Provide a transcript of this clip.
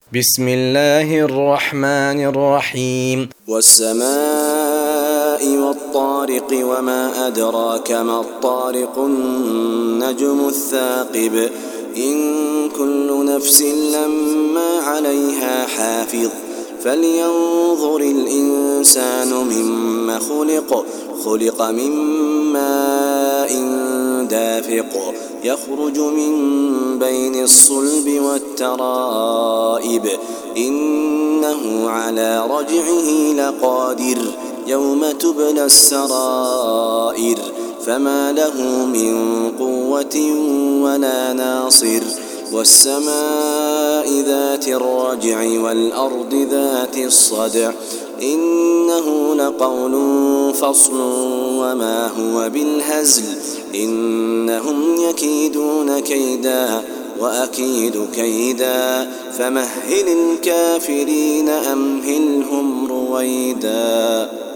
بسم الله الرحمن الرحيم. والسماء والطارق وما أدراك ما الطارق النجم الثاقب إن كل نفس لما عليها حافظ فلينظر الإنسان مما خلق من ماء دافق يخرج من بين الصلب والترائب إنه على رجعه لقادر يوم تبلى السرائر فما له من قوة ولا ناصر والسماء ذات الرجع والأرض ذات الصدع إنه لقول فصل وما هو بالهزل إنهم يكيدون كيدا وأكيد كيدا فمهل الكافرين أمهلهم رويدا.